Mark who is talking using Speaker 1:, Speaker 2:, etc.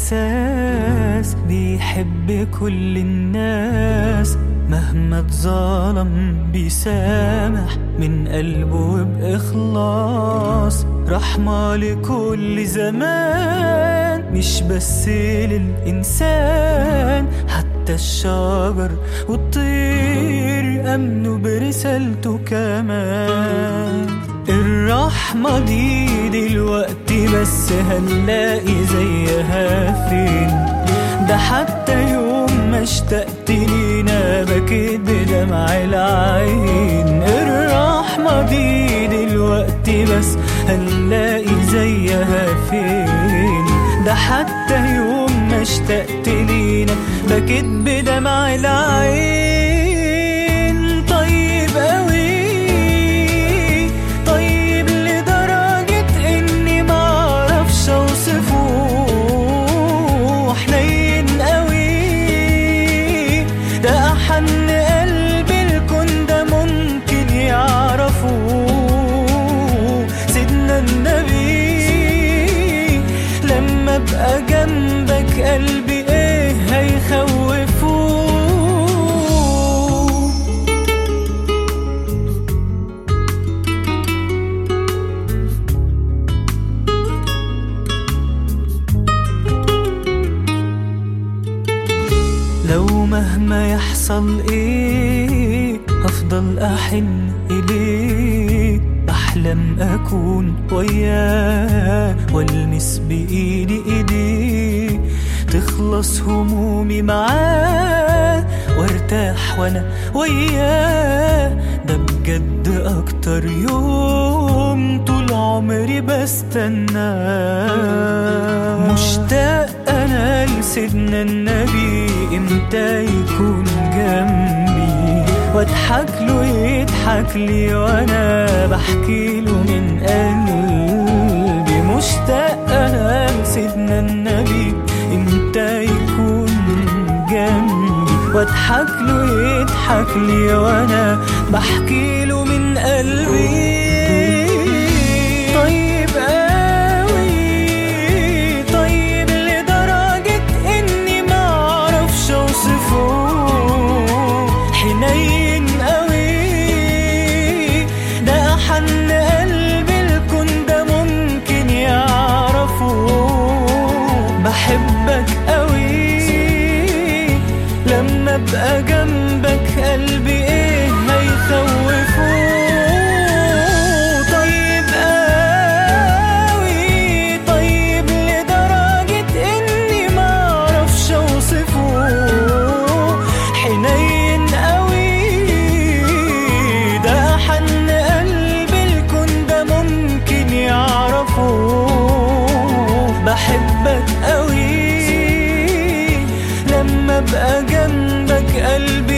Speaker 1: إحساس بيحب كل الناس، مهما اتظلم بيسامح من قلبه وبإخلاص. رحمة لكل زمان، مش بس للإنسان، حتى الشجر والطير أمنوا برسالته كمان. الرحمة دي دلوقتي بس هنلاقي زيها فين؟ ده حتى يوم ما اشتقت لينا بكيت بدمع العين. الرحمة دي دلوقتي بس هنلاقي زيها فين؟ ده حتى يوم ما اشتقت لينا بكيت بدمع العين. طيب قوي، طيب لدرجة اني معرفش اوصفه. حنين قوي، ده احن قلب الكون ده ممكن يعرفه. سيدنا النبي، لما ابقى جنبك قلبي ايه هيخوفه. لو مهما يحصل ايه هفضل احن اليك، بحلم اكون وياه والمس بايدي ايديه. تخلص همومي معاه وارتاح وانا وياه. ده بجد اكتر يوم طول عمري بستناه. مشتاق انا لسيدنا النبي، امتى يكون جنبي واضحك له يضحك لي وانا بحكي له من قلبي. مشتاق انا لسيدنا النبي، امتى يكون جنبي واضحك له يضحك لي وانا بحكي له من قلبي. طيب قوي، طيب لدرجة اني معرفش اوصفه. حنين قوي، ده احن قلب الكون ده ممكن يعرفه. بحبك قوي، لما ابقى جنبك قلبي ايه هيخوفه. طيب قوي، طيب لدرجة اني معرفش اوصفه. حنين قوي، ده حن قلب الكون ده ممكن يعرفه. بحبك قوي، لما ابقى جنبك قلبي